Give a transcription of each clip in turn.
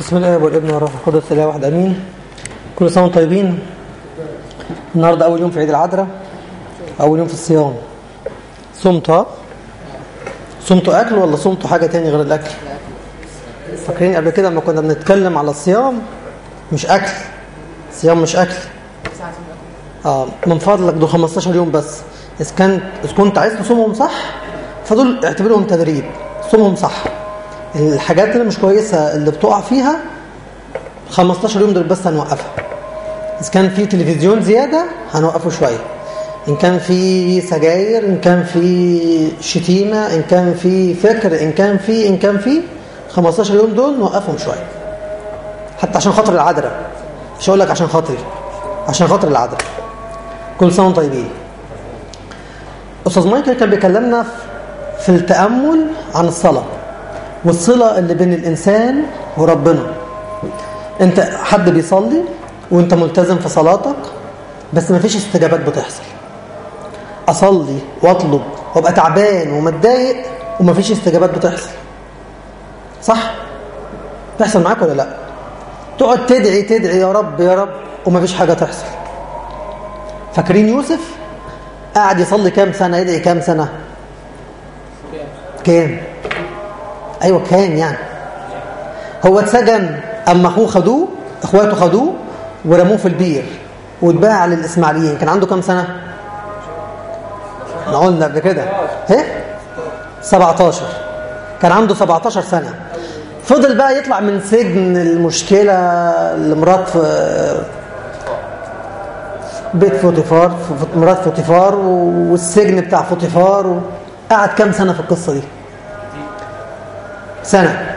بسم الله والابن والروح القدس اله واحد امين. كل سنه وانتم طيبين. النهارده اول يوم في عيد العذراء، اول يوم في الصيام. صمتوا اكل ولا صمتوا حاجه تاني غير الاكل؟ فاكرين قبل كده لما كنا بنتكلم على الصيام؟ مش اكل، الصيام مش اكل. من فضلك دول 15 يوم بس. اذا كنت عايز تصومهم صح فدول اعتبرهم تدريب. صومهم صح. الحاجات اللي مش كويسه اللي بتقع فيها 15 يوم دول بس هنوقفها. اذا كان في تلفزيون زياده هنوقفه شويه، ان كان في سجاير، ان كان في شتيمه، ان كان في فكر، ان كان في 15 يوم دول نوقفهم شويه، حتى عشان خاطر العذراء. مش هقول لك عشان خاطري، عشان خاطر العذراء. كل سنه وانتم طيبين. استاذ مايكل كان بيكلمنا في التامل عن الصلاه والصله اللي بين الانسان وربنا. انت حد بيصلي وانت ملتزم في صلاتك بس ما فيش استجابات بتحصل. اصلي واطلب وابقى تعبان ومتضايق وما فيش استجابات بتحصل، صح؟ بيحصل معاك ولا لا؟ تقعد تدعي يا رب يا رب وما فيش حاجه تحصل. فاكرين يوسف قاعد يصلي كام سنه، يدعي كام سنه؟ كام؟ ايوه كام يعني. هو اتسجن اما اخواته خدوه ورموه في البير واتباع للاسماعيليين. كان عنده كام سنه؟ احنا قلنا قبل كده 17. كان عنده 17 سنه. فضل بقى يطلع من سجن المشكله لمرات بيت فوتيفار، مرات فوتيفار والسجن بتاع فوتيفار. قعد كام سنه في القصه دي؟ سنه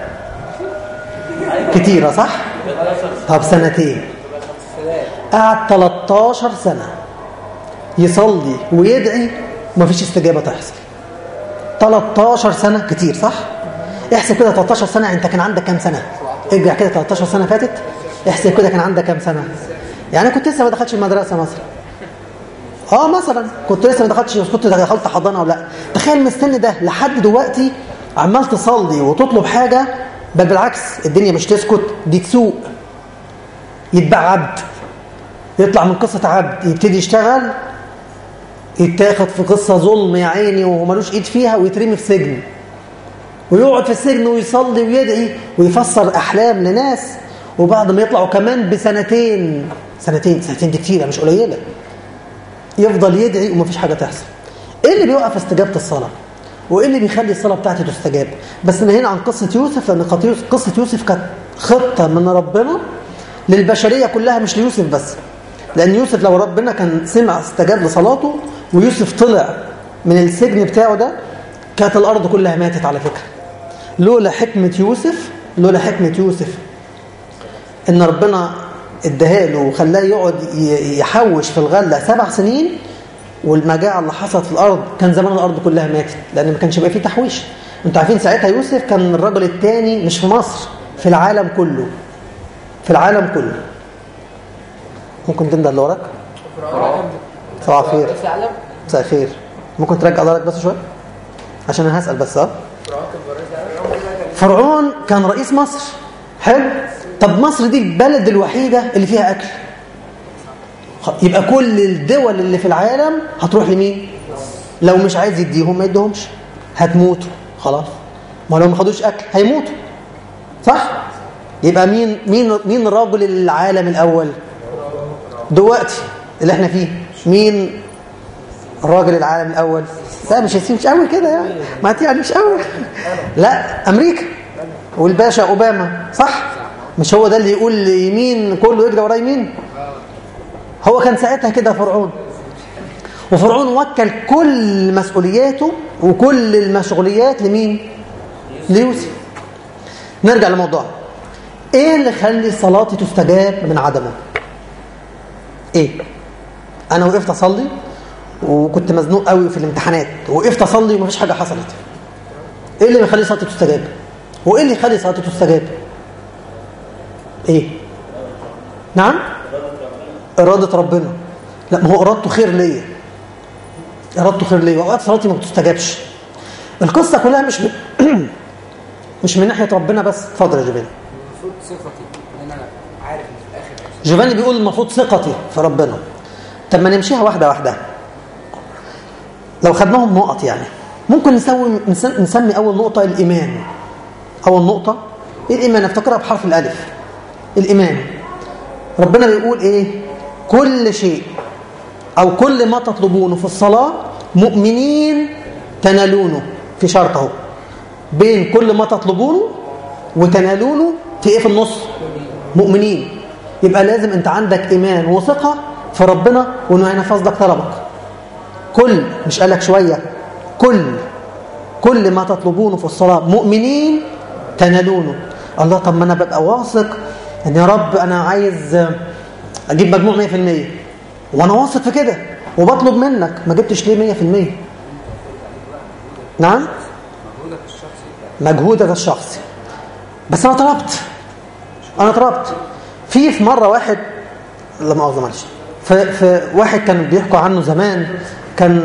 كتيره صح؟ طب سنتين. قعد 13 سنه يصلي ويدعي ومفيش استجابه تحصل. 13 سنه كتير صح؟ احسب كده 13 سنه. انت كان عندك كام سنه؟ ارجع كده 13 سنه فاتت، احسب كده كان عندك كام سنه. يعني كنت لسه ما دخلتش المدرسه مثلا، مثلا كنت لسه ما دخلتش، كنت دخلت حضانه ولا لا. تخيل من السن ده لحد دلوقتي عمال تصلي وتطلب حاجه، بل بالعكس الدنيا مش تسكت، دي تسوق. يتباع عبد، يطلع من قصه عبد يبتدي يشتغل، يتاخد في قصه ظلم يا عيني ومالوش ايد فيها ويترمي في سجن، ويقعد في السجن ويصلي ويدعي ويفسر احلام لناس، وبعد ما يطلعوا كمان بسنتين سنتين دي كتيره مش قليله، يفضل يدعي ومفيش حاجه تحصل. ايه اللي بيوقف استجابه الصلاه؟ وايه اللي بيخلي الصلاه بتاعتي تستجاب؟ بس نهينا عن قصه يوسف، لان قصه يوسف كانت خطه من ربنا للبشريه كلها مش ليوسف بس. لان يوسف لو ربنا كان سمع استجاب لصلاته ويوسف طلع من السجن بتاعه ده، كانت الارض كلها ماتت على فكره. لولا حكمه يوسف ان ربنا اداها له وخلاه يقعد يحوش في الغله 7 سنين، والمجاعه اللي حصلت في الارض كان زمان الارض كلها ماتت، لان ما كانش يبقى فيه تحويش. انتوا عارفين ساعتها يوسف كان الرجل الثاني مش في مصر، في العالم كله. ممكن تندى اللي وراك؟ صباح الخير. مساء الخير. ممكن ترجع ظهرك بس شويه عشان انا هسال بس. فرعون كان رئيس مصر. حلو. طب مصر دي البلد الوحيده اللي فيها اكل، يبقى كل الدول اللي في العالم هتروح لمين؟ لو مش عايز يديهم ما يديهمش، هتموتوا خلاص. ما لو ما خدوش اكل هيموتوا، صح؟ يبقى مين رجل العالم الاول دلوقتي اللي احنا فيه؟ مين راجل العالم الاول؟ لا مش قوي كده يعني، ما يعني مش قوي. لا امريكا والباشا اوباما، صح؟ مش هو ده اللي يقول يمين كله يجري ورا يمين؟ هو كان ساعتها كده فرعون. وفرعون وكل كل مسؤولياته وكل المشغوليات لمين؟ ليوسف. نرجع لموضوع ايه اللي خلي صلاتي تستجاب من عدمه؟ ايه؟ انا وقفت اصلي وكنت مزنوق قوي في الامتحانات، وقفت اصلي ومفيش حاجه حصلت. ايه اللي بيخلي صلاتي تستجاب؟ وايه اللي يخلي صلاتي تستجاب؟ ايه؟ نعم؟ إرادة ربنا. لا، ما هو إرادته خير ليا، وأوقات صلاتي ما بتستجابش. القصة كلها مش من ناحية ربنا بس. اتفضل يا جبال. المفروض ثقتي ان انا عارف ان في الاخر جوفاني بيقول المفروض ثقتي في ربنا. طب ما نمشيها واحده واحده. لو خدناهم نقط يعني ممكن نسمي اول نقطه الايمان. اول نقطه الايمان، افتكرها بحرف الالف. الايمان ربنا بيقول ايه؟ كل شيء او كل ما تطلبونه في الصلاه مؤمنين تنالونه. في شرط اهو بين كل ما تطلبونه وتنالونه، في ايه في النص؟ مؤمنين. يبقى لازم انت عندك ايمان وثقه في ربنا وانه هينفذ لك طلبك. كل، مش قالك شويه، كل ما تطلبونه في الصلاه مؤمنين تنالونه. الله، طب ما انا ببقى واثق ان يا رب انا عايز اجيب مجموع 100% وانا واثق في كده وبطلب منك، ما جبتش ليه 100%؟ نعم، مجهودك الشخصي. بس انا طلبت. في مره واحد، لا مؤاخذه معلش، في واحد كان بيحكوا عنه زمان، كان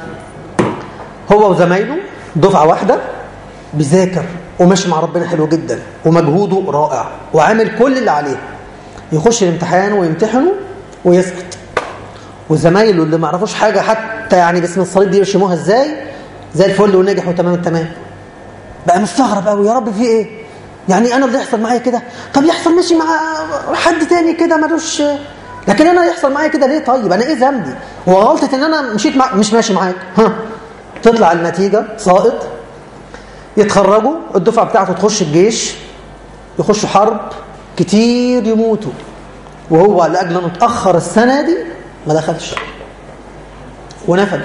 هو وزمايله دفعه واحده بيذاكر وماشي مع ربنا حلو جدا ومجهوده رائع وعامل كل اللي عليه، يخش الامتحان ويمتحنه ويسقط، وزمايله اللي ما يعرفوش حاجه حتى يعني باسم الصليب دي يرشموها ازاي زي الفل ونجحوا تمام التمام. بقى مستغرب قوي، يا رب في ايه؟ يعني انا اللي يحصل معايا كده؟ طب يحصل ماشي مع حد تاني كده ملوش، لكن انا يحصل معايا كده ليه؟ طيب انا ايه ذنبي؟ هو غلطه ان انا مش ماشي معاك؟ تطلع النتيجه ساقط، يتخرجوا الدفعه بتاعته تخش الجيش، يخشوا حرب كتير يموتوا، وهو لاجل انه اتاخر السنه دي ما دخلش ونفد.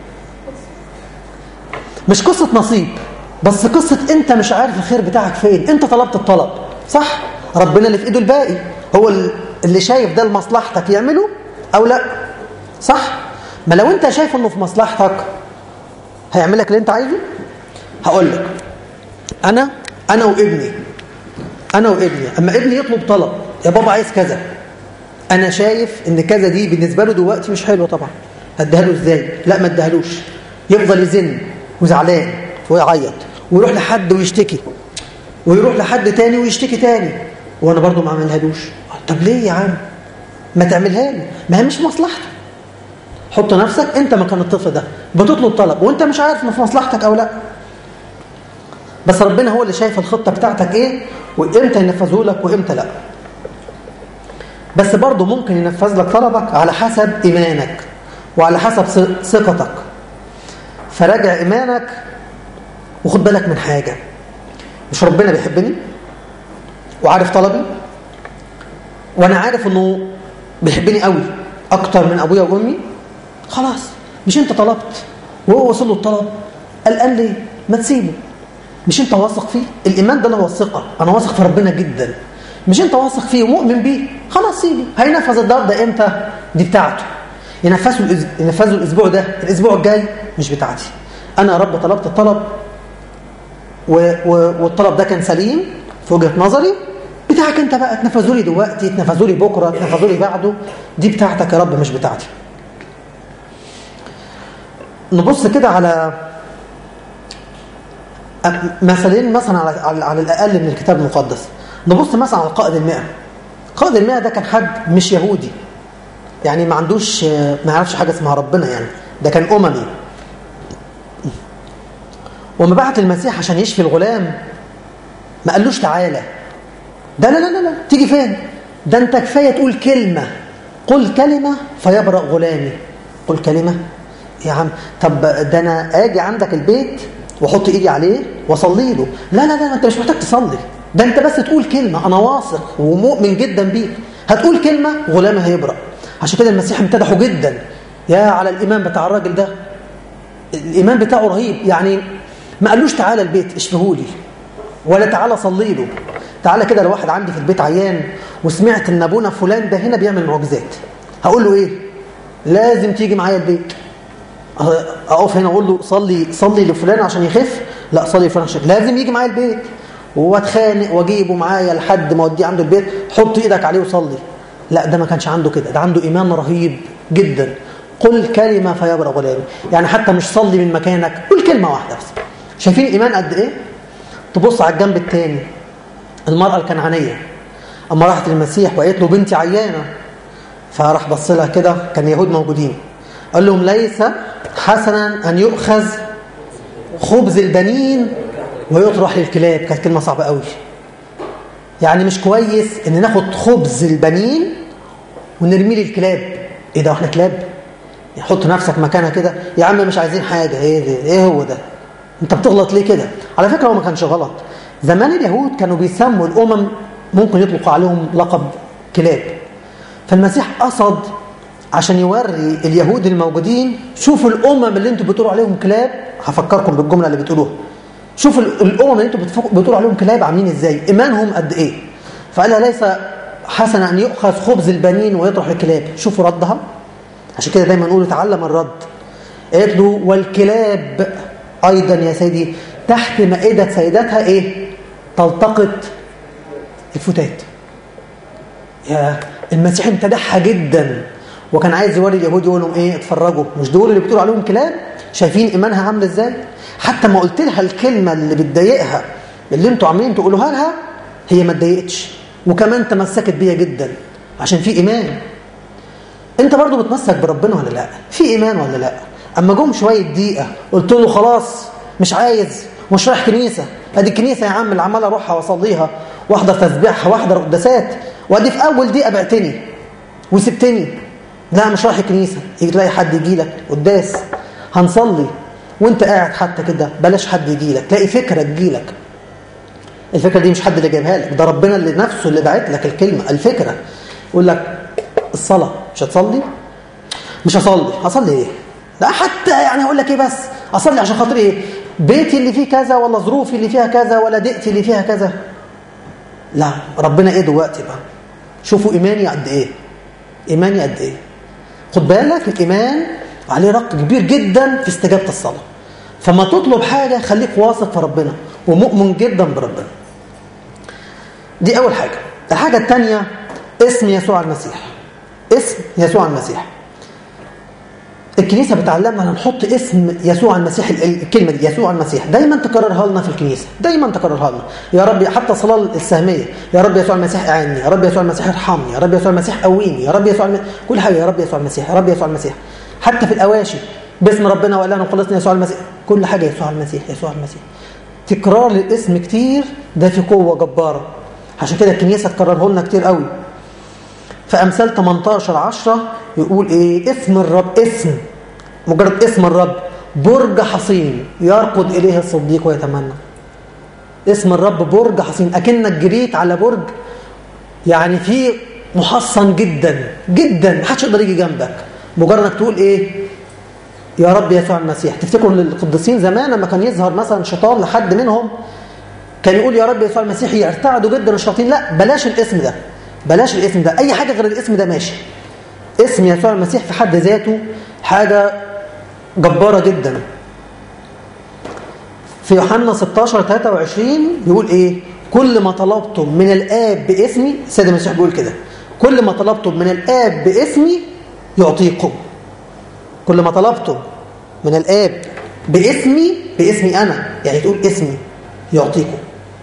مش قصه نصيب، بس قصه انت مش عارف الخير بتاعك فين. انت طلبت الطلب صح، ربنا اللي في ايده الباقي، هو اللي شايف ده لمصلحتك يعمله او لا، صح؟ ما لو انت شايف انه في مصلحتك هيعمل لك اللي انت عايزه. هقول لك، انا وابني اما ابني يطلب طلب، يا بابا عايز كذا، انا شايف ان كذا دي بالنسبه له دلوقتي مش حلوه، طبعا هديها له ازاي؟ لا ما اديهالوش، يفضل يزن وزعلان ويعيط ويروح لحد ويشتكي ويروح لحد تاني ويشتكي تاني، وانا برضو ما عملهالوش. طب ليه يا عم ما تعملها لي؟ ما هي مش مصلحته. حط نفسك انت مكان الطفل ده، بتطلب طلب وانت مش عارف انه في مصلحتك او لا، بس ربنا هو اللي شايف الخطه بتاعتك ايه وامتى ينفذه لك وامتى لا. بس برضو ممكن ينفذ لك طلبك على حسب ايمانك وعلى حسب ثقتك. فراجع ايمانك وخد بالك من حاجه، مش ربنا بيحبني وعارف طلبي وانا عارف انه بيحبني قوي اكتر من ابويا وامي؟ خلاص، مش انت طلبت وهو وصل له الطلب، قلقان ليه؟ ما تسيبه. مش انت واثق فيه؟ الايمان ده اللي هو الثقه، انا واثق في ربنا جدا، مش انت واثق فيه ومؤمن بيه؟ خلاص سيبه. هينفذ الدار ده امتى؟ دي بتاعته، ينفذه الاسبوع ده، الاسبوع الجاي مش بتاعتي. انا يا رب طلبت الطلب والطلب ده كان سليم في وجهه نظري، بتاعك انت بقى، تنفذوا لي دلوقتي، تنفذوا لي بكره، تنفذوا لي بعده، دي بتاعتك يا رب مش بتاعتي. نبص كده على مثالين مثلا على الاقل من الكتاب المقدس. نبص مثلا على قائد المئة. قائد المئة ده كان حد مش يهودي، يعني ما عندوش، ما يعرفش حاجه اسمها ربنا، يعني ده كان اممي. وما بعت المسيح عشان يشفي الغلام ما قالوش تعالى، ده لا تيجي فين؟ ده انت كفايه تقول كلمه، قل كلمه فيبرأ غلامي. قل كلمه يا عم، طب ده انا اجي عندك البيت واحط ايدي عليه واصلي له؟ لا انت مش محتاج تصلي، ده انت بس تقول كلمه، انا واثق ومؤمن جدا بيك، هتقول كلمه غلامي هيبرأ. عشان كده المسيح امتدحه جدا، يا على الايمان بتاع الراجل ده، الايمان بتاعه رهيب. يعني ما قالوش تعالى البيت اشفهولي ولا تعالى صلي له، تعالى كده لو واحد عندي في البيت عيان وسمعت ان ابونا فلان ده هنا بيعمل معجزات، هقول له ايه؟ لازم تيجي معايا البيت. اقف هنا اقول له صلي لفلان عشان يخف؟ لا، صلي لفلان عشان لازم يجي معايا البيت، واتخانق واجيبه معايا لحد ما اوديه عنده البيت، حط ايدك عليه وصلي. لا، ده ما كانش عنده كده، ده عنده ايمان رهيب جدا. قل كلمه فيبرأ غلامي، يعني حتى مش صلي من مكانك، قل كلمه واحده بس. شايفين الايمان قد ايه؟ تبص على الجنب الثاني، المرأة الكنعانية، اما راحت للمسيح وقالت له بنتي عيانه، فراح بص لها كده، كان يهود موجودين، قال لهم ليس حسنا ان يؤخذ خبز البنين ويطرح للكلاب. كانت كلمه صعبه قوي، يعني مش كويس ان ناخد خبز البنين ونرميه للكلاب. ايه ده واحنا كلاب؟ حط نفسك مكانها كده، يا عم مش عايزين حاجه، ايه ده؟ ايه هو ده؟ انت بتغلط ليه كده؟ على فكره هو ما كانش غلط. زمان اليهود كانوا بيسموا الامم، ممكن يطلقوا عليهم لقب كلاب. فالمسيح قصد عشان يوري اليهود الموجودين، شوفوا الامم اللي انتوا بتقولوا عليهم كلاب، هفكركم بالجمله اللي بتقولوها، شوفوا الامم اللي انتوا بتقولوا عليهم كلاب عاملين ازاي، ايمانهم قد ايه. فقال ليس حسن ان يؤخذ خبز البنين ويطرح للكلاب. شوفوا ردها، عشان كده دايما نقول تعلم الرد. قالت له والكلاب ايضا يا سيدي تحت مائده سيدتها ايه؟ تلتقط الفتات. يا المسيح امتدحها جدا، وكان عايز يوري اليهود، يقول لهم ايه؟ اتفرجوا، مش دول اللي بتقولوا عليهم كلاب؟ شايفين ايمانها عامل ازاي؟ حتى ما قلت لها الكلمه اللي بتضايقها اللي انتوا عاملين تقولوها لها، هي ما اتضايقتش، وكمان تمسكت بيها جدا عشان في ايمان. انت برضو بتمسك بربنا ولا لا؟ في ايمان ولا لا؟ اما جم شويه دقيقه قلت له خلاص مش عايز، مش رايح كنيسه، ادي الكنيسه يا عم اللي عمال اروحها واصليها واحضر تسبيحها واحضر قداسات، وادي في اول دقيقه بعتني وسبتني، لا مش رايح الكنيسه. يجي تلاقي حد يجي لك قداس هنصلي وانت قاعد حتى كده، بلاش حد يجي لك، تلاقي فكره تجي لك. الفكره دي مش حد اللي جايبها لك، ده ربنا اللي نفسه اللي باعت لك الكلمه الفكره. يقول لك الصلاه مش هتصلي؟ مش هصلي ايه؟ لا حتى يعني اقول لك ايه، بس اصلي عشان خاطر ايه؟ بيتي اللي فيه كذا، ولا ظروفي اللي فيها كذا، ولا دقتي اللي فيها كذا. لا ربنا ايه دلوقتي بقى؟ شوفوا ايماني قد ايه، ايماني قد ايه. خد بالك الايمان عليه رق كبير جدا في استجابه الصلاه. فما تطلب حاجه خليك واثق في ربنا ومؤمن جدا بربنا. دي اول حاجه. الحاجه الثانيه اسم يسوع المسيح. اسم يسوع المسيح. الكنيسة بتعلمنا أن نحط اسم يسوع المسيح، الكلمة دي يسوع المسيح دايما تكررها لنا في الكنيسة، دايما تكررها لنا. يا رب، حتى الصلاة السهمية، يا رب يسوع المسيح اعني، يا رب يسوع المسيح ارحمني، يا رب يسوع المسيح قويني، يا رب يسوع كل حاجة يا رب يسوع المسيح، يا رب يسوع المسيح. حتى في الأواشي باسم ربنا وإلهنا وخلصنا يسوع المسيح، كل حاجة يسوع المسيح يسوع المسيح. تكرار للاسم كتير ده في قوة جبارة، عشان كده الكنيسة تكرره لنا كتير قوي. في أمثال 18:10 يقول ايه؟ اسم الرب، اسم مجرد اسم الرب برج حصين يركض إليه الصديق ويتمنى. اسم الرب برج حصين، أكنك جريت على برج يعني فيه محصن جدا جدا، محدش يقدر يجي جنبك. مجرد انك تقول ايه؟ يا رب يسوع المسيح. تفتكروا القديسين زمان لما كان يظهر مثلا شيطان لحد منهم كان يقول يا رب يسوع المسيح، يرتعدوا جدا الشياطين؟ لا، بلاش الاسم ده، بلاش الاسم ده، اي حاجه غير الاسم ده ماشي. اسم يسوع المسيح في حد ذاته حاجه جبارة جدا. في يوحنا 16:23 يقول ايه؟ كل ما طلبتم من الآب باسمي، السيد المسيح بيقول كده، كل ما طلبتم من الآب باسمي يعطيكم. كل ما طلبتم من الآب باسمي، باسمي أنا، يعني تقول اسمي، يعطيكم.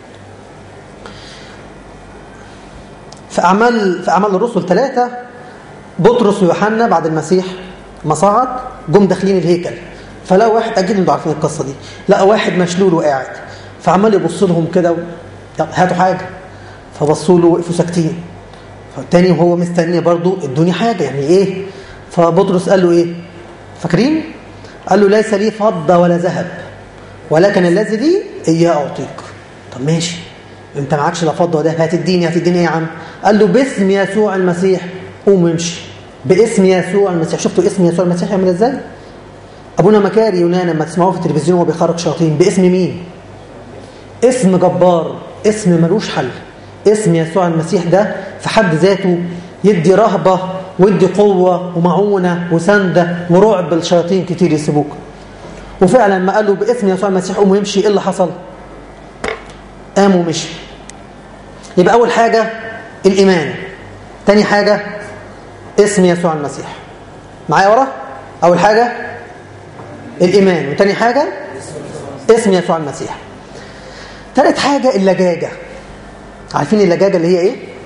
في أعمال الرسل 3 بطرس ويوحنا بعد المسيح ما صعد جم داخلين الهيكل، فلقوا واحد، اكيد انتوا عارفين القصه دي، لقوا واحد مشلول وقاعد، فعمال يبص لهم كده هاتوا حاجه، فبصوا له وقفوا ساكتين. فالتاني وهو مستني برضو ادوني حاجه، يعني ايه؟ فبطرس قال له ايه؟ فاكرين؟ قال له ليس لي فضه ولا ذهب، ولكن الذي لي اياه اعطيك. طب ماشي، انت معكش لا فضه ولا ذهب، هتديني ايه يا عم؟ قال له باسم يسوع المسيح قوم وامشي. باسم يسوع المسيح. شفتوا اسم يسوع المسيح يعمل ازاي؟ ابونا مكاري يونان لما تسمعوه في التلفزيون وهو بيخرج شياطين، باسم مين؟ اسم جبار، اسم ملوش حل. اسم يسوع المسيح ده في حد ذاته يدي رهبه ويدي قوه ومعونه وسنده ورعب للشياطين كتير يسيبوك. وفعلا ما قالوا باسم يسوع المسيح قوم ويمشي، ايه اللي حصل؟ قام ومشي. يبقى اول حاجه الايمان، تاني حاجه اسم يسوع المسيح. معايا ورا؟ اول حاجه الايمان، وتاني حاجه اسم يسوع المسيح. ثالث حاجه اللجاجه. عارفين اللجاجه اللي هي ايه؟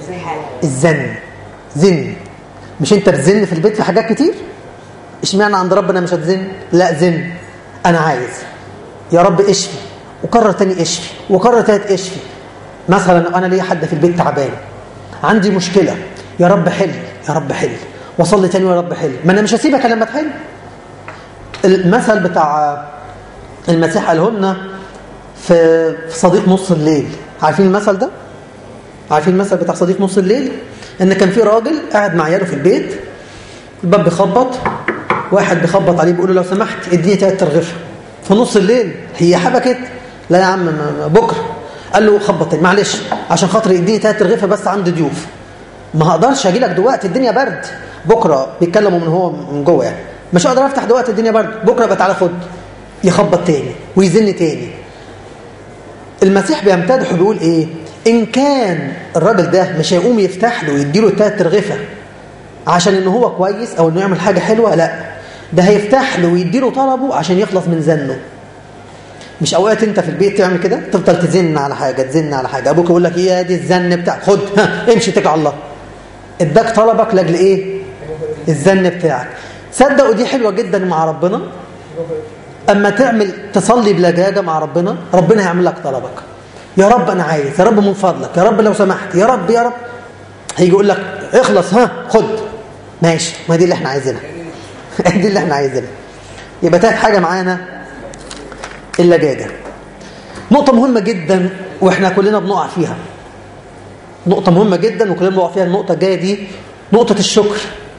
الزن. زن. مش انت بتزن في البيت في حاجات كتير؟ اشمعنى عند ربنا مش هتزن؟ لا زن. انا عايز يا رب اشفي، وكرر تاني اشفي، وكرر تالت اشفي. مثلا انا ليا حد في البيت تعبان، عندي مشكله، يا رب حل، يا رب حل، وصلي تاني يا رب حل. ما انا مش هسيبك لما تحل. المثل بتاع المسيح قاله لنا في صديق نص الليل. عارفين المثل ده؟ عارفين المثل بتاع صديق نص الليل؟ ان كان في راجل قاعد مع عياله في البيت، الباب بيخبط، واحد بيخبط عليه بيقول له لو سمحت اديني 3 ترغيفه في نص الليل. هي حبكت؟ لا يا عم بكره. قال له خبط تاني، معلش عشان خاطر اديني 3 ترغيفه بس عندي ضيوف. ما هقدرش اجي لك دلوقتي الدنيا برد. بكره بيتكلموا من جوه يعني، مش هقدر افتح دلوقتي الدنيا برد، بكره بقى تعالى خد. يخبط تاني ويزن تاني. المسيح بيمتدح وبيقول ايه؟ ان كان الراجل ده مش هيقوم يفتح له ويديله 3 ترغيفه عشان انه هو كويس او انه يعمل حاجه حلوه، لا، ده هيفتح له ويديله طلبه عشان يخلص من زنه. مش اوقات انت في البيت تعمل كده، تفضل تزن على حاجه، تزن على حاجه، ابوك يقول لك ايه دي الزن بتاعك، خد امشي اتكل على الله. اداك طلبك لاجل ايه؟ الزن بتاعك. صدقوا دي حلوه جدا مع ربنا. اما تصلي بلجاجه مع ربنا، ربنا هيعمل لك طلبك. يا رب انا عايز، يا رب من فضلك، يا رب لو سمحت، يا رب يا رب. هيجي يقول لك اخلص، خد، ماشي. ما دي اللي احنا عايزينها. دي اللي احنا عايزينها. يبقى تالت حاجه معانا اللجاجه. نقطه مهمه جدا واحنا كلنا بنقع فيها. نقطه مهمه جدا وكلنا بنقع فيها. النقطه الجايه دي نقطه الشكر.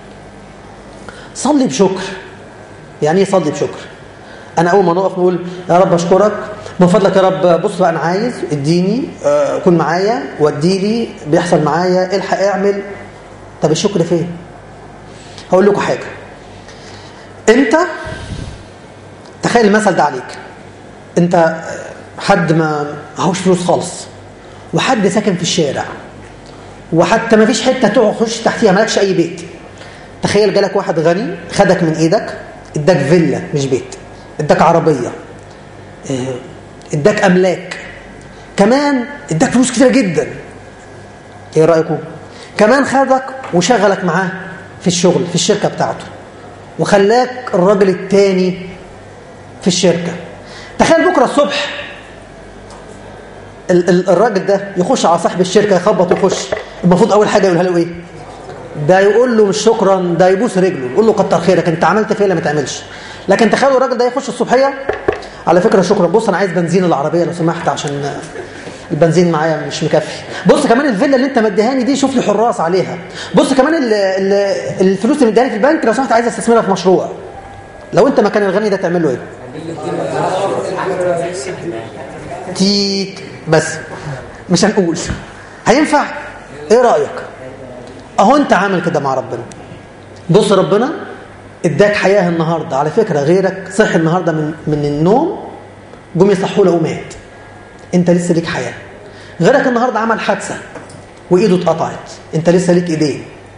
صلي بشكر. يعني ايه صلي بشكر؟ انا اول ما نقف نقول يا رب اشكرك من فضلك، يا رب بص بقى انا عايز اديني، كن معايا، ودي لي، بيحصل معايا، الحق اعمل. طب الشكر فين؟ هقول لكم حاجه. انت تخيل المثل ده عليك. انت حد ما هوش فلوس خالص، وحد ساكن في الشارع، وحتى ما فيش حته تخش تحتيها، مالكش اي بيت. تخيل جالك واحد غني خدك من ايدك، اداك فيلا مش بيت، اداك عربيه، اداك املاك، كمان اداك فلوس كتير جدا. ايه رايكم؟ كمان خدك وشغلك معاه في الشغل في الشركه بتاعته، وخلاك الراجل التاني في الشركه. تخيل بكره الصبح الراجل ده يخش على صاحب الشركه، يخبط ويخش، المفروض اول حاجه يقولها له ايه؟ ده يقول له مش شكرا، ده يبوس رجله، يقول له كتر خيرك انت عملت فيه ولا ما تعملش. لكن تخيلوا الراجل ده يخش الصبحيه، على فكره شكرا، بص انا عايز بنزين العربيه لو سمحت عشان البنزين معايا مش مكفي، بص كمان الفيلا اللي انت مديهاني دي شوف لي حراس عليها، بص كمان الفلوس اللي مديهاني في البنك لو سمحت عايز استثمرها في مشروع. لو انت مكان الغني ده تعمل له ايه؟ تيك بس مش هنقول هينفع. ايه رايك؟ اهو انت عامل كده مع ربنا. بص ربنا اداك حياه النهارده، على فكره غيرك صحي النهارده من النوم، جم يصحوا له ومات، انت لسه ليك حياه. غيرك النهارده عمل حادثه وايده اتقطعت، انت لسه ليك ايدين.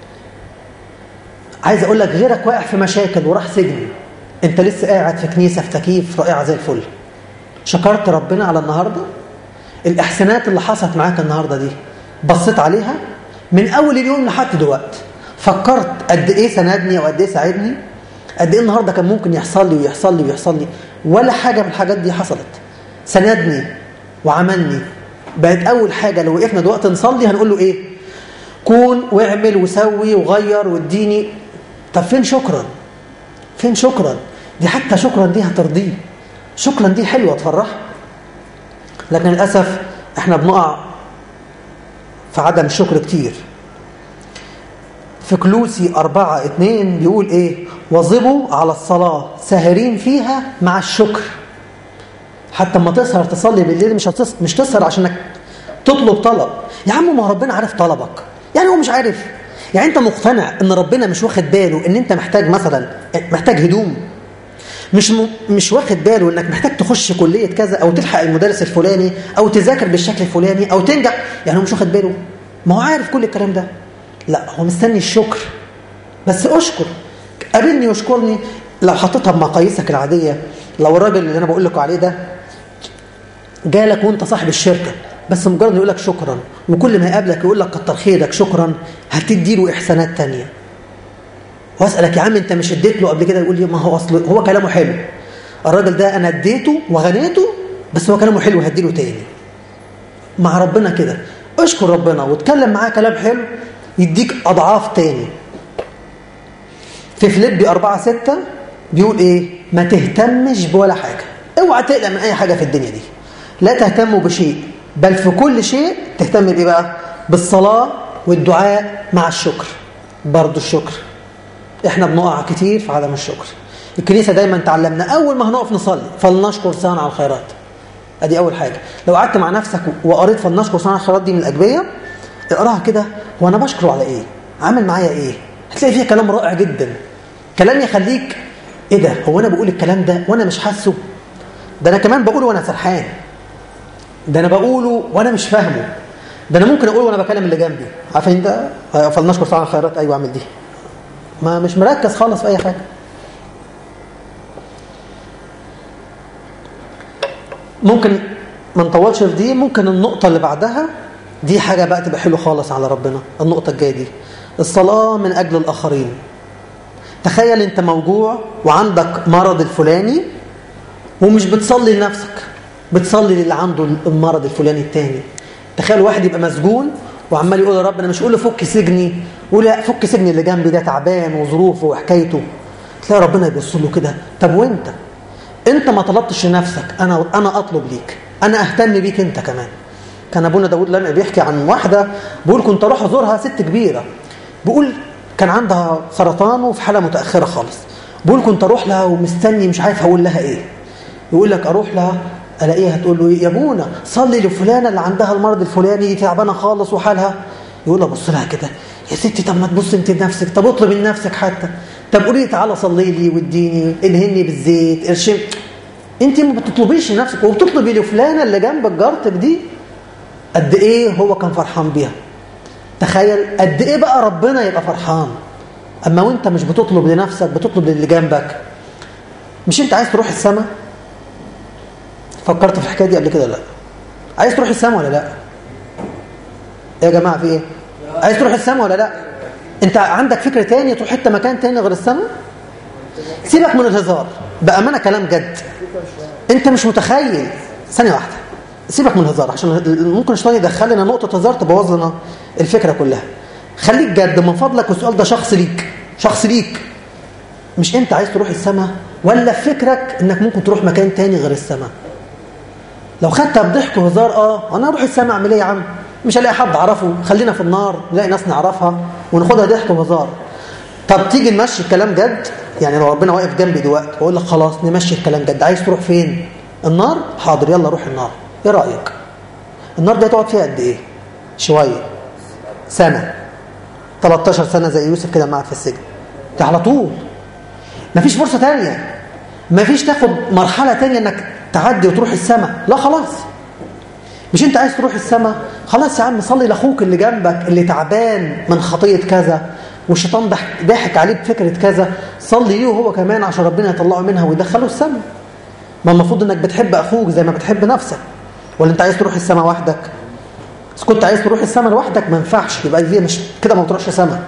عايز اقول لك غيرك واقع في مشاكل وراح سجن، انت لسه قاعد في كنيسه في تكييف رائعه زي الفل. شكرت ربنا على النهارده؟ الاحسانات اللي حصلت معاك النهارده دي بصيت عليها من اول اليوم لحد دلوقتي، فكرت قد ايه سندني وقد ايه ساعدني، قد ايه النهارده كان ممكن يحصل لي ويحصل لي ويحصل لي، ولا حاجه من الحاجات دي حصلت. سندني وعملني. بقت اول حاجه لو وقفنا دلوقتي نصلي هنقول له ايه؟ كون واعمل وسوي وغير واديني. طب فين شكرا؟ فين شكرا؟ دي حتى شكرا دي هترضيه، شكرا دي حلوه تفرح. لكن للاسف احنا بنقع في عدم الشكر كتير. في كلوسي 4:2 بيقول ايه؟ واظبوا على الصلاه ساهرين فيها مع الشكر. حتى لما تسهر تصلي بالليل مش تسهر عشانك تطلب طلب. يا عم ما ربنا عارف طلبك، يعني هو مش عارف؟ يعني انت مقتنع ان ربنا مش واخد باله ان انت محتاج مثلا محتاج هدوم، مش واخد باله انك محتاج تخش كليه كذا او تلحق المدرس الفلاني او تذاكر بالشكل الفلاني او تنجح؟ يعني هو مش واخد باله؟ ما هو عارف كل الكلام ده. لا، هو مستني الشكر بس. اشكر، قابلني واشكرني. لو حطيتها بمقاييسك العاديه، لو الراجل اللي انا بقول لكم عليه ده جالك وانت صاحب الشركه، بس مجرد يقول لك شكرا وكل ما يقابلك يقول لك كتر خيرك شكرا، هتدي له إحسانات تانية. وأسألك يا عم أنت مش اديت له قبل كده؟ يقول لي ما هو أصل هو كلامه حلو، الراجل ده أنا اديته وغنيته بس هو كلامه حلو هديله تاني. مع ربنا كده، اشكر ربنا واتكلم معاه كلام حلو يديك أضعاف تاني. في فيليبي 4:6 بيقول إيه؟ ما تهتمش بولا حاجة، اوعى تقلق من أي حاجة في الدنيا دي، لا تهتموا بشيء بل في كل شيء تهتم بإيه بقى؟ بالصلاة والدعاء مع الشكر. برضو الشكر احنا بنقع كتير في عدم الشكر. الكنيسة دايما تعلمنا أول ما هنقف نصلي فلنشكر ساعة على الخيرات. ادي أول حاجة. لو قعدت مع نفسك وقريت فلنشكر ساعة على الخيرات دي من الأجبية، اقراها كده، هو أنا بشكره على إيه؟ عامل معايا إيه؟ هتلاقي فيها كلام رائع جدا، كلام يخليك إيه ده؟ هو أنا بقول الكلام ده وأنا مش حاسه؟ ده أنا كمان بقوله وأنا سرحان، ده أنا بقوله وأنا مش فاهمه، ده أنا ممكن أقوله وأنا بكلم اللي جنبي. عارفين ده؟ فلنشكر ساعة على الخيرات، أيوة أعمل دي، ما مش مركز خالص في أي حاجة. ممكن ما نطولش في دي. ممكن النقطة اللي بعدها دي حاجة بقى تبقى حلو خالص على ربنا. النقطة الجاية دي الصلاة من أجل الآخرين. تخيل أنت موجوع وعندك مرض الفلاني ومش بتصلي لنفسك، بتصلي للي عنده المرض الفلاني التاني. تخيل واحد يبقى مسجون وعمال يقول يا رب أنا مش قول له فك سجني، قول لا فك سجني اللي جنبي ده تعبان وظروفه وحكايته. تلاقي ربنا يبص له كده، طب وانت ما طلبتش لنفسك، انا اطلب ليك، انا اهتم بيك انت كمان. كان ابونا داود لما بيحكي عن واحده بيقول كنت اروح ازورها، ست كبيره، بيقول كان عندها سرطان وفي حاله متاخره خالص، بيقول كنت اروح لها ومستني مش عارف هقول لها ايه. يقول لك اروح لها الاقيها تقول له يا ابونا صلي لفلانه اللي عندها المرض الفلاني دي تعبانه خالص وحالها. يقول له بص لها كده، يا ستي طب ما تبص انت لنفسك، طب اطلب من نفسك حتى، طب قولي لي تعالى صلي لي واديني ادهني بالزيت ارشم. انت ما بتطلبيش لنفسك وبتطلبي لفلانه اللي جنبك جارتك دي. قد ايه هو كان فرحان بيها. تخيل قد ايه بقى ربنا يبقى فرحان اما وانت مش بتطلب لنفسك، بتطلب للي جنبك. مش انت عايز تروح السماء؟ فكرت في الحكايه دي قبل كده؟ لا. عايز تروح السماء ولا لا يا جماعه؟ في ايه؟ عايز تروح السماء ولا لا؟ انت عندك فكره تاني تروح حته مكان تاني غير السماء؟ سيبك من الهزار بامانه، كلام جد. انت مش متخيل. ثانيه واحده، سيبك من الهزار عشان ممكن الشيطان يدخل لنا نقطه هزار تبوظ لنا الفكره كلها. خليك جد من فضلك، والسؤال ده شخص ليك، شخص ليك. مش انت عايز تروح السماء ولا فكرك انك ممكن تروح مكان تاني غير السماء؟ لو خدتها بضحك وهزار، انا اروح السماء اعمل ايه يا عم؟ مش هلاقي حد اعرفه، خلينا في النار نلاقي ناس نعرفها وناخدها ضحك وهزار. طب تيجي نمشي الكلام جد؟ يعني لو ربنا واقف جنبي دلوقتي واقول لك خلاص نمشي الكلام جد، عايز تروح فين؟ النار؟ حاضر يلا روح النار. ايه رايك؟ النار دي هتقعد فيها قد ايه؟ شويه، سنه، 13 سنه زي يوسف كده ما قعد في السجن. ده على طول، مفيش فرصه تانية، مفيش تاخد مرحله تانية انك تعدي وتروح السماء. لا خلاص. مش انت عايز تروح السماء؟ خلاص يا عم صلي لاخوك اللي جنبك اللي تعبان من خطيه كذا والشيطان ضحك عليه بفكره كذا، صلي ليه وهو كمان عشان ربنا يطلعه منها ويدخله السماء. ما المفروض انك بتحب اخوك زي ما بتحب نفسك. ولا انت عايز تروح السماء وحدك؟ بس كنت عايز تروح السماء لوحدك ما ينفعش، يبقى دي مش كده، ما تروحش السماء.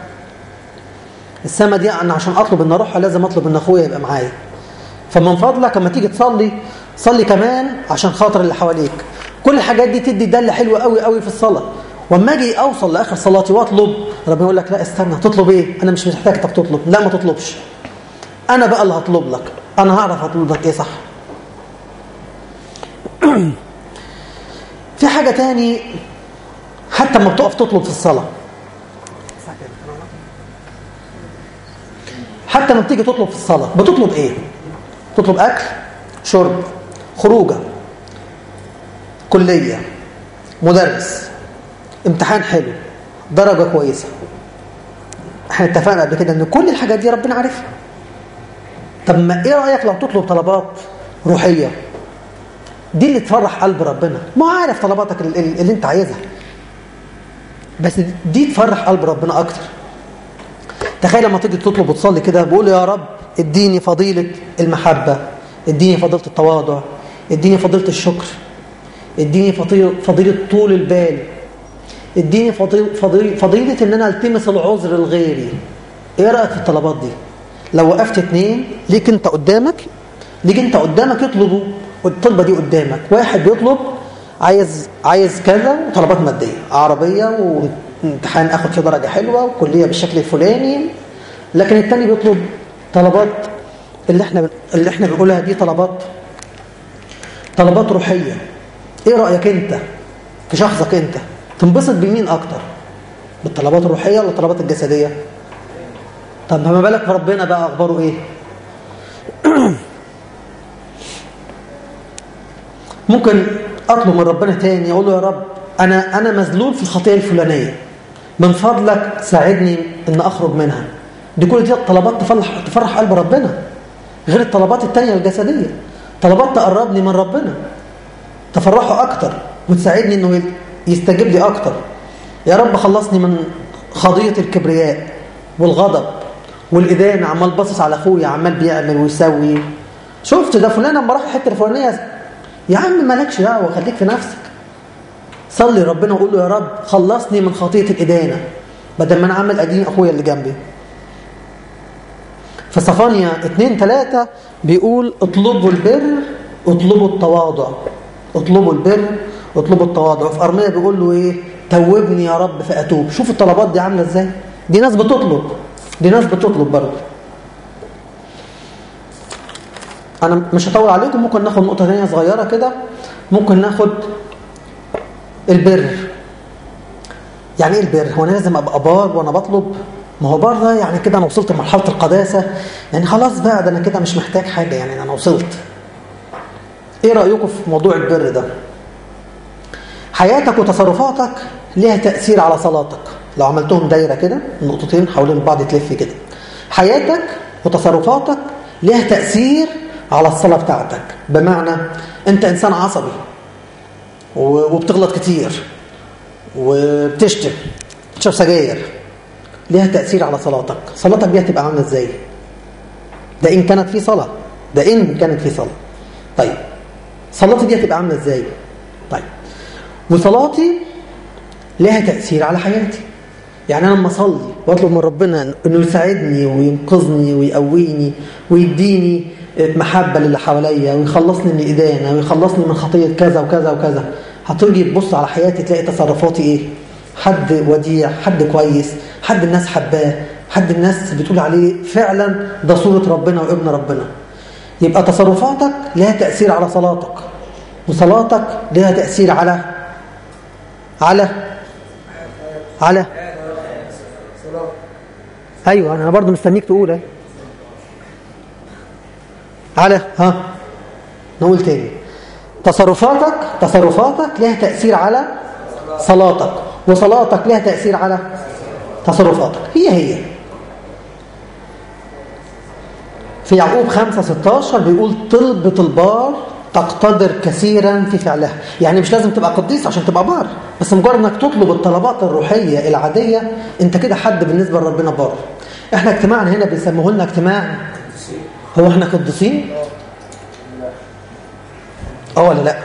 السماء دي انا عشان اطلب ان اروحها لازم اطلب ان اخويا يبقى معايا. فمن فضلك لما تيجي تصلي صلي كمان عشان خاطر اللي حواليك. كل الحاجات دي تدي دله حلوه قوي قوي في الصلاه. واما اجي اوصل لاخر صلاتي واطلب، ربنا يقول لك لا استنى، تطلب ايه؟ انا مش محتاجك تطلب. لا ما تطلبش، انا بقى اللي هطلب لك، انا هعرف اطلب لك ايه صح. في حاجه تاني، حتى لما بتقف تطلب في الصلاه، حتى لما بتيجي تطلب في الصلاه بتطلب ايه؟ تطلب اكل، شرب، خروجه، كليه، مدرس، امتحان حلو، درجه كويسه. احنا اتفقنا قبل كده ان كل الحاجات دي ربنا عارفها. طب ما ايه رايك لو تطلب طلبات روحيه؟ دي اللي تفرح قلب ربنا. ما عارف طلباتك اللي انت عايزها، بس دي تفرح قلب ربنا اكتر. تخيل لما تيجي تطلب وتصلي كده، بقول يا رب اديني فضيله المحبه، اديني فضيله التواضع، اديني فضيله الشكر، اديني فضيله طول البال، اديني فضيلة ان انا التمس العذر لغيري. ايه رأيك في الطلبات دي؟ لو وقفت 2 ليك انت قدامك يطلبوا الطلبة دي قدامك. واحد بيطلب عايز كذا وطلبات مادية، عربية وامتحان اخد فيه درجة حلوة وكلية بالشكل الفلاني. لكن التاني بيطلب طلبات اللي احنا بنقولها دي طلبات روحية. ايه رأيك انت في شخصك انت تنبسط بمين اكتر؟ بالطلبات الروحية ولا الطلبات الجسدية؟ طب ما بالك في ربنا بقى اخباره ايه؟ ممكن اطلب من ربنا تاني اقول له يا رب انا مذلول في الخطيئة الفلانية، من فضلك ساعدني ان اخرج منها. دي كل دي طلبات تفرح قلب ربنا، غير الطلبات التانية الجسدية. طلبات تقربني من ربنا، تفرحه اكتر وتساعدني انه يستجيب لي اكتر. يا رب خلصني من خضية الكبرياء والغضب والإدانة، عمال باصص على اخويا عمال بيعمل ويسوي، شفت ده فلان لما راح الحته الفلانيه. يا عم مالكش دعوه، خليك في نفسك. صلي ربنا وقول له يا رب خلصني من خطية الإدانة بدل ما انا عمال ادين اخويا اللي جنبي. في صفانيا 2:3 بيقول اطلبوا البر اطلبوا التواضع، اطلبوا البر اطلبوا التواضع. وفي أرمية بيقول له ايه؟ توبني يا رب فأتوب. شوف الطلبات دي عامله ازاي، دي ناس بتطلب برضه. انا مش هطول عليكم، ممكن ناخد نقطه ثانيه صغيره كده. ممكن ناخد البر. يعني ايه البر؟ هو انا لازم ابقى بار وانا بطلب؟ ما هو بار ده يعني كده انا وصلت لمرحله القداسه، يعني خلاص بقى ده انا كده مش محتاج حاجه، يعني انا وصلت. ايه رايكم في موضوع البر ده؟ حياتك وتصرفاتك ليها تاثير على صلاتك. لو عملتهم دايره كده، النقطتين حوالين بعض تلف كده. حياتك وتصرفاتك ليها تاثير على الصلاه بتاعتك. بمعنى انت انسان عصبي وبتغلط كتير وبتشتم، بتشرب سجاير، ليها تأثير على صلاتك. صلاتك دي هتبقى عامله ازاي؟ ده إن كانت في صلاة، طيب صلاتي دي هتبقى عامله ازاي؟ طيب وصلاتي ليها تأثير على حياتي. يعني أنا لما أصلي وأطلب من ربنا إنه يساعدني وينقذني ويقويني ويديني محبة للي حواليا ويخلصني من الإدانة ويخلصني من خطية كذا وكذا وكذا، هتيجي تبص على حياتي تلاقي تصرفاتي إيه؟ حد وديع، حد كويس، حد الناس حباه، حد الناس بتقول عليه فعلا ده صورة ربنا وابن ربنا. يبقى تصرفاتك لها تأثير على صلاتك، وصلاتك لها تأثير على ايوه انا برضو مستنيك تقول نقول تاني. تصرفاتك لها تأثير على صلاتك، وصلاتك لها تأثير على تصرفاتك. هي في يعقوب 5:16 بيقول طلبة البار تقتدر كثيرا في فعلها. يعني مش لازم تبقى قديس عشان تبقى بار، بس مجرد انك تطلب الطلبات الروحية العادية انت كده حد بالنسبة لربنا بار. احنا اجتماعنا هنا بيسموه لنا اجتماع، هو احنا قديسين؟ ولا لا؟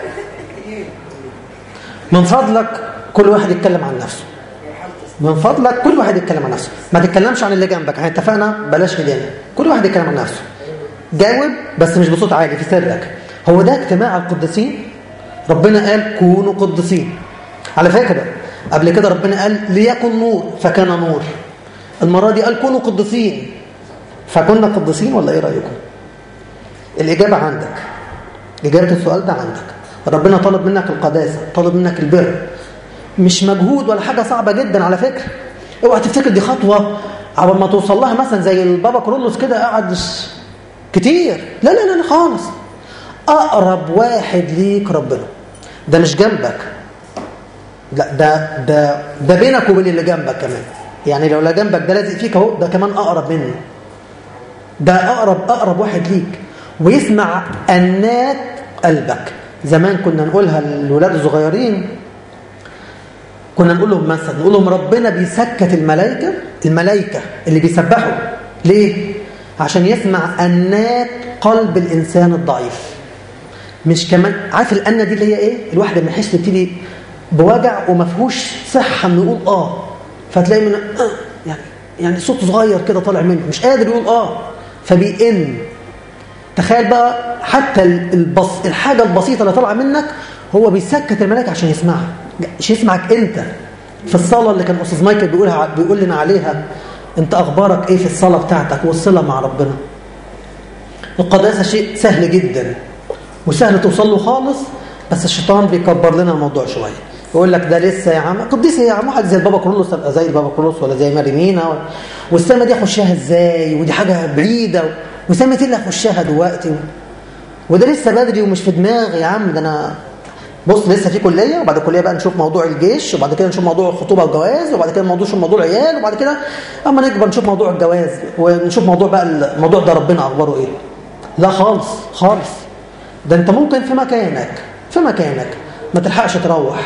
من فضلك كل واحد يتكلم عن نفسه، من فضلك كل واحد يتكلم عن نفسه، ما تتكلمش عن اللي جنبك. احنا اتفقنا بلاش هدانا، كل واحد يتكلم عن نفسه. جاوب بس مش بصوت عالي في سرك. هو ده اجتماع القديسين؟ ربنا قال كونوا قديسين. على فكرة قبل كده ربنا قال ليكن نور فكان نور. المرة دي قال كونوا قديسين فكنا قديسين، ولا ايه رأيكم؟ الإجابة عندك، إجابة السؤال ده عندك. ربنا طلب منك القداسة، طلب منك البر، مش مجهود ولا حاجة صعبة جدا على فكرة. اوعى تفتكر دي خطوة عبال ما توصل لها مثلا زي البابا كرولوس كده قعد كتير. لا لا لا خالص. أقرب واحد ليك ربنا، ده مش جنبك، لا ده بينك وبين اللي جنبك كمان. يعني لو لا جنبك ده لازق فيك اهو، ده كمان أقرب منه، ده أقرب واحد ليك ويسمع أنات قلبك. زمان كنا نقولها للولاد الصغيرين، كنا نقول لهم مثلا، نقول لهم ربنا بيسكت الملائكة اللي بيسبحوا ليه؟ عشان يسمع أنات قلب الإنسان الضعيف. مش كمان عارف الأنة دي اللي هي إيه؟ الواحدة من حيث تبتدي بوجع وما فيهوش صحه انه يقول فتلاقي من يعني صوت صغير كده طالع منه مش قادر يقول فبيئن. تخيل بقى حتى الحاجه البسيطه اللي طالعه منك هو بيسكت الملائكه عشان يسمعها، مش يسمعك انت. في الصلاه اللي كان استاذ مايكل بيقول لنا عليها، انت اخبارك ايه في الصلاه بتاعتك والصله مع ربنا؟ القداسه شيء سهل جدا وسهل توصل له خالص، بس الشيطان بيكبر لنا الموضوع شويه، يقول لك ده لسه يا عم قديس يا عم، واحد زي البابا كرولوس ابقى زي البابا كرولوس ولا زي ماريمينا والسما دي اخشها ازاي، ودي حاجه بعيده، وسما ايه اللي اخشها دلوقتي، وده لسه بدري ومش في دماغي يا عم، ده انا بص لسه في كليه، وبعد الكليه بقى نشوف موضوع الجيش، وبعد كده نشوف موضوع الخطوبه والجواز، وبعد كده نشوف موضوع العيال، وبعد كده اما نكبر نشوف موضوع الجواز، ونشوف موضوع بقى الموضوع ده ربنا اخباره ايه. لا خالص خالص، ده انت ممكن في مكانك ما تلحقش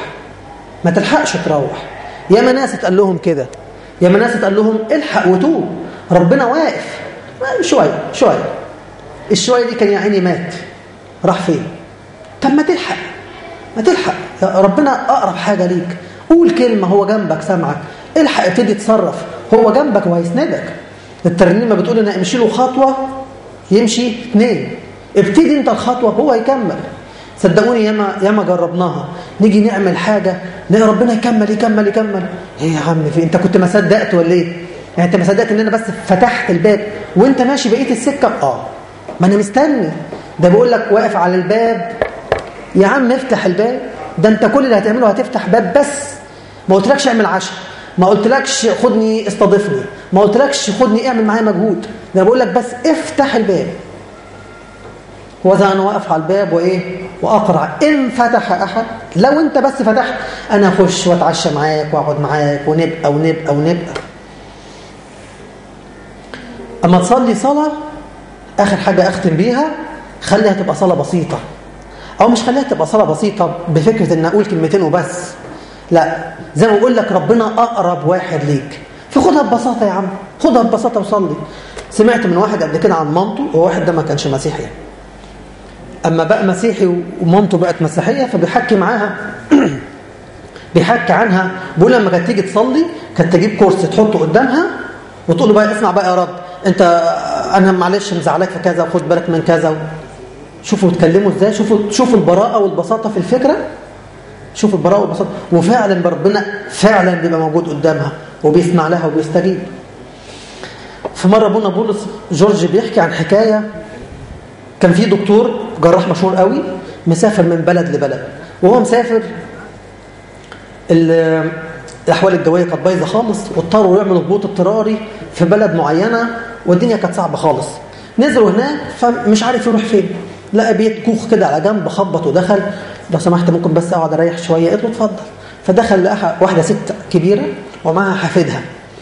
تروح. يا ناس اتقال لهم كده، يا ناس اتقال لهم الحق وتوب، ربنا واقف شويه الشويه دي كان يا عيني مات، راح فين؟ طب ما تلحق ربنا اقرب حاجه ليك، قول كلمه هو جنبك سامعك، الحق ابتدي تصرف، هو جنبك وهيسندك. الترنيمه بتقول ان امشي له خطوه يمشي 2، ابتدي انت الخطوه هو يكمل. صدقوني ياما جربناها، نيجي نعمل حاجه نلاقي ربنا يكمل. ايه يا عم في انت كنت ما صدقت ولا ايه؟ يعني انت ما صدقت ان انا بس فتحت الباب وانت ماشي بقيه السكه؟ ما انا مستني، ده بقول لك واقف على الباب يا عم افتح الباب، ده انت كل اللي هتعمله هتفتح باب بس، ما قلتلكش اعمل عشاء، ما قلتلكش خدني استضيفني، ما قلتلكش خدني اعمل معايا مجهود، ده بقول لك بس افتح الباب. وذا انا واقف على الباب واقرع، ان فتح احد، لو انت بس فتحت انا اخش واتعشى معاك واقعد معاك ونبقى. اما تصلي صلاه، اخر حاجه اختم بيها، خليها تبقى صلاه بسيطه، او مش خليها تبقى صلاه بسيطه بفكره ان اقول كلمتين وبس، لا، زي ما بقول لك ربنا اقرب واحد ليك، فخدها ببساطه يا عم، خدها ببساطه وصلي. سمعت من واحد قبل كده عن مامته، وواحد ده ما كانش مسيحي، اما بقى مسيحي ومامته بقت مسيحيه، فبيحكي معاها بيحكي عنها، بيقول لما كانت تيجي تصلي كانت تجيب كرسي تحطه قدامها وتقول له بقى اسمع بقى يا رب، انت انا معلش مزعلاك في كذا وخد بالك من كذا. شوفوا اتكلموا ازاي، شوفوا البراءه والبساطه في الفكره، شوفوا البراءه والبساطه، وفعلا ربنا فعلا بيبقى موجود قدامها وبيسمع لها وبيستجيب. في مره ابونا بولس جورج بيحكي عن حكايه، كان في دكتور جراح مشهور قوي مسافر من بلد لبلد، وهو مسافر الاحوال الجويه كانت بايظه خالص، واضطروا يعملوا هبوط اضطراري في بلد معينه، والدنيا كانت صعبه خالص. نزلوا هناك فمش عارف يروح فين، لقى بيت كوخ كده على جنب، خبط ودخل، لو سمحت ممكن بس اقعد اريح شويه؟ قلت له اتفضل. فدخل لقى واحده ست كبيره ومعها حفيدها،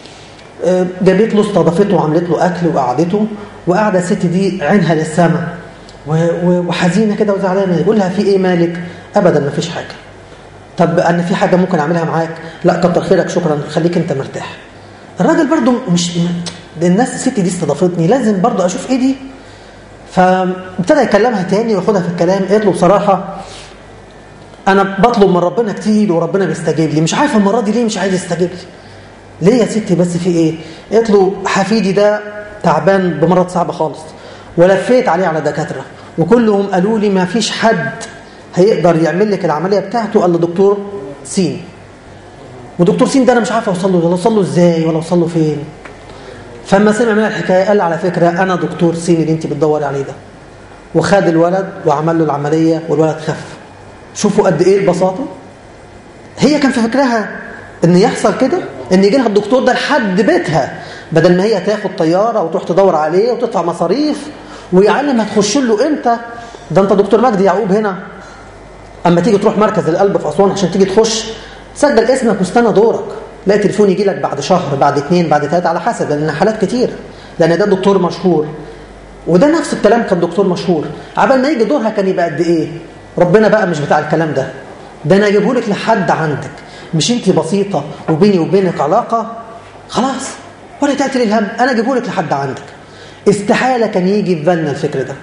جابت له استضافته وعملت له اكل وقعدته، وقاعده الست دي عينها للسماء وحزينه كده وزعلانه. يقول لها في ايه مالك؟ ابدا ما فيش حاجه. طب انا في حاجه ممكن اعملها معاك؟ لا كتر خيرك شكرا، خليك انت مرتاح. الراجل برضو مش الناس الست دي استضافتني لازم برضو اشوف ايه دي. فابتدى يكلمها تاني وياخدها في الكلام. قالت له بصراحه انا بطلب من ربنا كتير وربنا بيستجيب لي، مش عارفه المره دي ليه مش عايز يستجيب لي. ليه يا ستي بس في ايه؟ قالت له حفيدي ده تعبان بمرض صعب خالص، ولفيت عليه على دكاتره وكلهم قالوا لي ما فيش حد هيقدر يعمل لك العمليه بتاعته الا دكتور سين، ودكتور سين ده انا مش عارفه اوصل له، ولا اوصل له ازاي، ولا اوصل له فين. فلما سمع منها الحكايه قال على فكره انا دكتور سين اللي انت بتدوري عليه ده، وخد الولد وعمل له العمليه والولد خف. شوفوا قد ايه البساطه. هي كان في فكرها ان يحصل كده، ان يجي لها الدكتور ده لحد بيتها، بدل ما هي تاخد طياره وتروح تدور عليه وتدفع مصاريف ويعلم هتخش له امتى. ده انت دكتور مجدي يعقوب هنا اما تيجي تروح مركز القلب في اسوان عشان تيجي تخش، سجل اسمك واستنى دورك، لا تليفون يجي لك بعد شهر بعد 2 بعد 3 على حسب، لان حالات كتير، لان ده دكتور مشهور. وده نفس الكلام كان دكتور مشهور، عبال ما يجي دورها كان يبقى قد ايه. ربنا بقى مش بتاع الكلام ده، ده انا اجيبه لك لحد عندك، مش انت بسيطه وبيني وبينك علاقه خلاص ولا تاتي الهم، انا اجيبه لك لحد عندك. استحاله كان يجي في بالنا الفكر ده.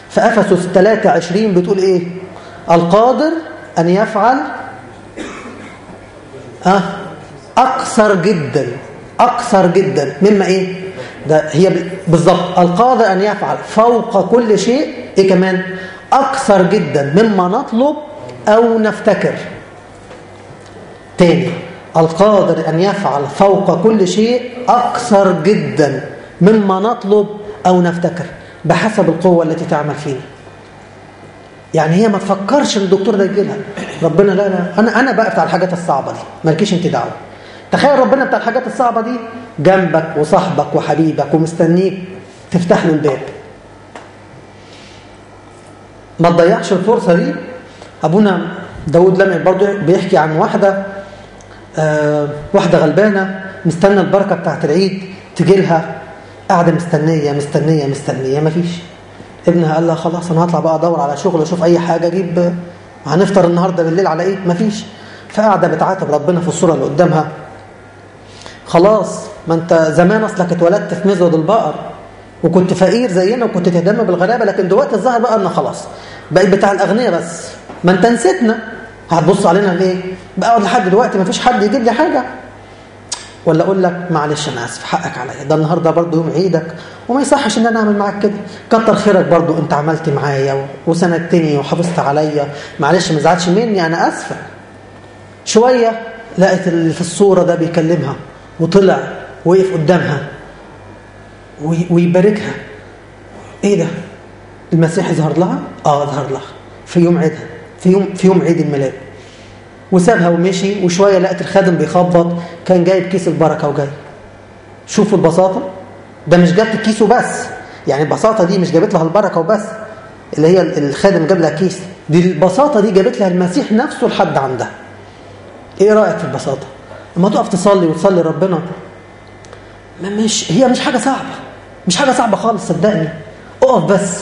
فافسس 3:20 بتقول ايه؟ القادر ان يفعل أكثر جدا، أكثر جدا مما إيه؟ ده هي بالضبط القادر أن يفعل فوق كل شيء. إيه كمان؟ أكثر جدا مما نطلب أو نفتكر. تاني، القادر أن يفعل فوق كل شيء أكثر جدا مما نطلب أو نفتكر بحسب القوة التي تعمل فينا. يعني هي ما تفكرش ان الدكتور ده يجيلها ربنا، لا انا بقى بتاع الحاجات الصعبه دي، مالكيش انت دعوه. تخيل ربنا بتاع الحاجات الصعبه دي جنبك وصاحبك وحبيبك ومستنيك تفتح له الباب. ما تضيعش الفرصه دي. ابونا داود لمعي برضو بيحكي عن واحده غلبانه مستنى البركه بتاعت العيد تجي لها، قاعده مستنيه مستنيه مستنيه، مفيش. ابنها قال لها خلاص انا هطلع بقى ادور على شغل اشوف اي حاجه اجيب، هنفطر النهارده بالليل على ايه؟ مفيش. فقاعده بتعاتب ربنا في الصوره اللي قدامها. خلاص ما انت زمان اصلك اتولدت في مزود البقر وكنت فقير زينا وكنت تهتم بالغلابه، لكن دلوقتي الظاهر بقى ان خلاص بقيت بتاع الاغنياء بس، ما انت نسيتنا، هتبص علينا ليه؟ بقى لحد دلوقتي مفيش حد يجيب لي حاجه. ولا اقول لك معلش انا اسف حقك عليا، ده النهارده برضه يوم عيدك وما يصحش ان انا اعمل معاك كده، كتر خيرك برضه انت عملت معايا وسندتني وحافظت عليا، معلش ما تزعلش مني انا اسفه. شويه لقيت اللي في الصوره ده بيكلمها وطلع وقف قدامها ويباركها. ايه ده؟ المسيح ظهر لها؟ ظهر لها في يوم عيدها، في يوم عيد الميلاد. وسابها ومشي. وشويه لقيت الخادم بيخبط، كان جايب كيس البركه وجاي. شوفوا البساطه، ده مش جابت كيسه بس، يعني البساطه دي مش جابت لها البركه وبس اللي هي الخادم جاب لها كيس، دي البساطه دي جابت لها المسيح نفسه لحد عندها. ايه رايك في البساطه؟ اما تقف تصلي وتصلي ربنا، هي مش حاجه صعبه، مش حاجه صعبه خالص صدقني. اقف بس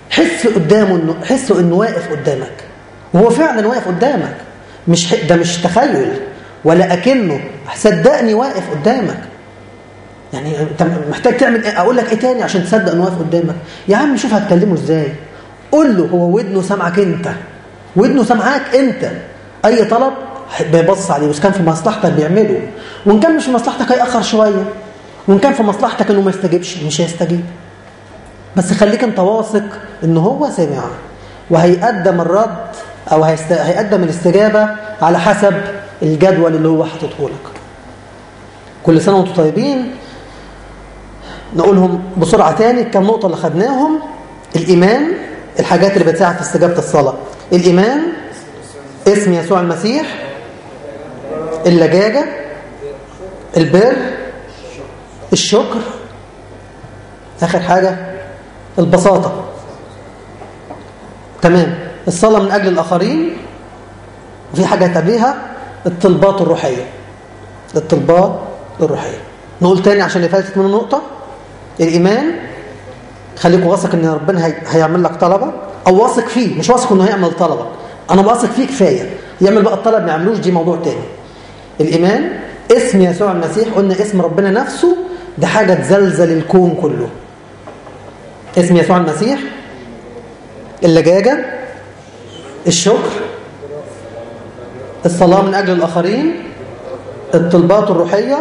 حس انه واقف قدامك، وهو فعلا واقف قدامك، ده مش تخيل ولا اكنه، صدقني واقف قدامك. يعني انت محتاج تعمل ايه؟ اقول لك ايه تاني عشان تصدق انه واقف قدامك؟ يا عم شوف هتكلمه ازاي، قول له. هو ودنه سامعك انت، ودنه سامعاك انت. اي طلب بيبص عليه، وإن كان في مصلحتك بيعمله، وإن كان مش في مصلحتك هيأخر شويه، وإن كان في مصلحتك انه ما يستجيبش مش هيستجيب. بس خليك انت واثق انه هو سامع وهيقدم الرد او هيقدم الاستجابه على حسب الجدول اللي هو حاططه لك. كل سنه وانتم طيبين. نقولهم بسرعه تاني كم نقطه اللي خدناهم. الايمان، الحاجات اللي بتساعد في استجابه الصلاه. الايمان، اسم يسوع المسيح، اللجاجه، البر، الشكر، اخر حاجه البساطه. تمام. الصلاه من اجل الاخرين، وفي حاجه تبيها الطلبات الروحيه. الطلبات الروحيه. نقول تاني عشان اللي فاتت منه نقطه. الايمان، خليك واثق ان ربنا هيعمل لك طلبه، او واثق فيه، مش واثق انه هيعمل طلبه، انا واثق فيه كفايه، يعمل بقى الطلب ما يعملوش دي موضوع تاني. الايمان، اسم يسوع المسيح، قلنا اسم ربنا نفسه ده حاجه تزلزل الكون كله. اسم يسوع المسيح، اللجاجه، الشكر، الصلاه من اجل الاخرين، الطلبات الروحيه،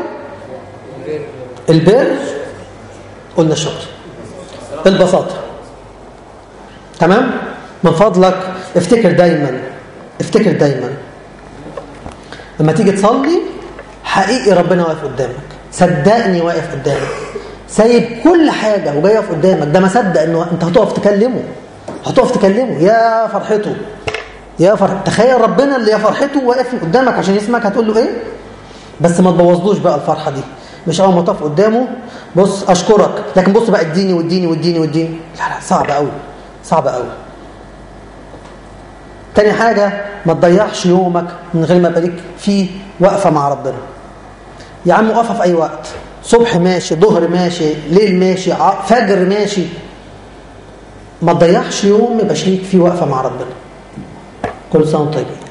البر، قلنا الشكر، البساطه. تمام. من فضلك افتكر دايما لما تيجي تصلي حقيقي ربنا واقف قدامك، صدقني واقف قدامك، سايب كل حاجه وجاي يقف قدامك. ده ما صدق انه انت هتقف تكلمه. يا فرحته، تخيل ربنا اللي يا فرحته واقف قدامك عشان يسمعك، هتقول له ايه؟ بس ما تبوظلوش بقى الفرحه دي. مش اول ما تقف قدامه بص اشكرك، لكن بص بقى اديني. لا صعب قوي. تاني حاجه، ما تضيعش يومك من غير ما يبقى ليك فيه وقفه مع ربنا. يا عم وقفه في اي وقت، صبح ماشي، ظهر ماشي، ليل ماشي، فجر ماشي. ما تضيعش يوم يبقى ليك فيه وقفه مع ربنا. كل سنه وانتم طيبين.